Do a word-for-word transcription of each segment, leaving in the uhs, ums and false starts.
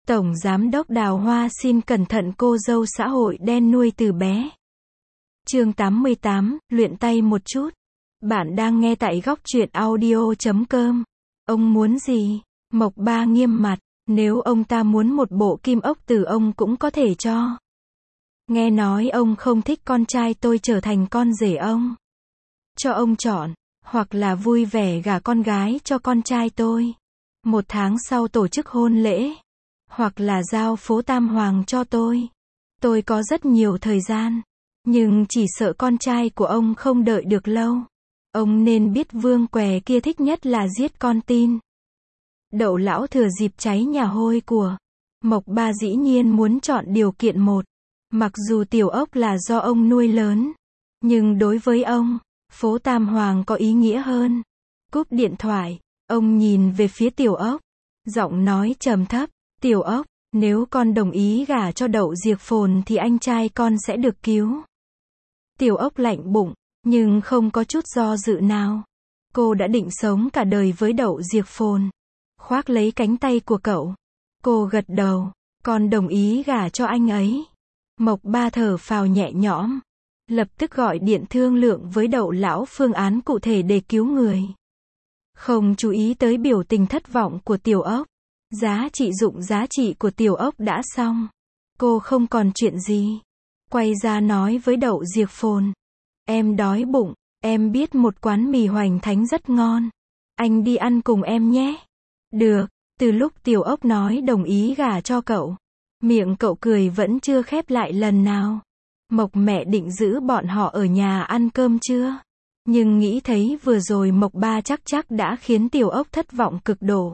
Tổng Giám đốc Đào Hoa xin cẩn thận cô dâu xã hội đen nuôi từ bé. Chương tám mươi tám, luyện tay một chút. Bạn đang nghe tại góc truyện audio chấm com. Ông muốn gì? Mộc Ba nghiêm mặt, nếu ông ta muốn một bộ kim ốc từ ông cũng có thể cho. Nghe nói ông không thích con trai tôi trở thành con rể ông. Cho ông chọn, hoặc là vui vẻ gả con gái cho con trai tôi. Một tháng sau tổ chức hôn lễ. Hoặc là giao phố Tam Hoàng cho tôi. Tôi có rất nhiều thời gian. Nhưng chỉ sợ con trai của ông không đợi được lâu. Ông nên biết Vương Què kia thích nhất là giết con tin. Đậu lão thừa dịp cháy nhà hôi của Mộc Ba dĩ nhiên muốn chọn điều kiện một. Mặc dù tiểu ốc là do ông nuôi lớn. Nhưng đối với ông, phố Tam Hoàng có ý nghĩa hơn. Cúp điện thoại, ông nhìn về phía tiểu ốc. Giọng nói trầm thấp, tiểu ốc, nếu con đồng ý gả cho Đậu Diệc Phồn thì anh trai con sẽ được cứu. Tiểu ốc lạnh bụng, nhưng không có chút do dự nào. Cô đã định sống cả đời với Đậu Diệc Phồn. Khoác lấy cánh tay của cậu. Cô gật đầu, con đồng ý gả cho anh ấy. Mộc Ba thở phào nhẹ nhõm. Lập tức gọi điện thương lượng với Đậu lão phương án cụ thể để cứu người. Không chú ý tới biểu tình thất vọng của tiểu ốc. Giá trị dụng giá trị của tiểu ốc đã xong. Cô không còn chuyện gì. Quay ra nói với Đậu Diệc Phồn. Em đói bụng, em biết một quán mì Hoành Thánh rất ngon. Anh đi ăn cùng em nhé. Được, từ lúc tiểu ốc nói đồng ý gả cho cậu. Miệng cậu cười vẫn chưa khép lại lần nào. Mộc mẹ định giữ bọn họ ở nhà ăn cơm chưa? Nhưng nghĩ thấy vừa rồi Mộc Ba chắc chắc đã khiến tiểu ốc thất vọng cực độ.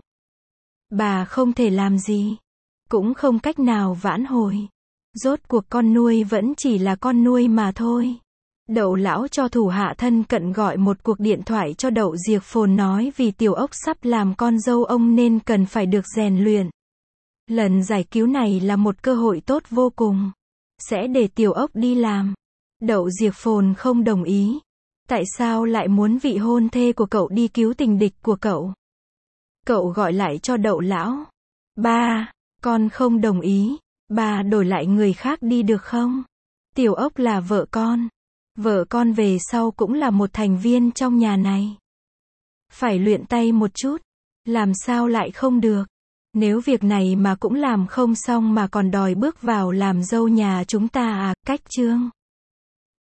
Bà không thể làm gì. Cũng không cách nào vãn hồi. Rốt cuộc con nuôi vẫn chỉ là con nuôi mà thôi. Đậu lão cho thủ hạ thân cận gọi một cuộc điện thoại cho Đậu Diệc Phồn nói vì tiểu ốc sắp làm con dâu ông nên cần phải được rèn luyện. Lần giải cứu này là một cơ hội tốt vô cùng. Sẽ để tiểu ốc đi làm. Đậu Diệc Phồn không đồng ý. Tại sao lại muốn vị hôn thê của cậu đi cứu tình địch của cậu? Cậu gọi lại cho Đậu lão. Ba, con không đồng ý. Ba đổi lại người khác đi được không? Tiểu ốc là vợ con. Vợ con về sau cũng là một thành viên trong nhà này. Phải luyện tay một chút. Làm sao lại không được? Nếu việc này mà cũng làm không xong mà còn đòi bước vào làm dâu nhà chúng ta à, cách chương.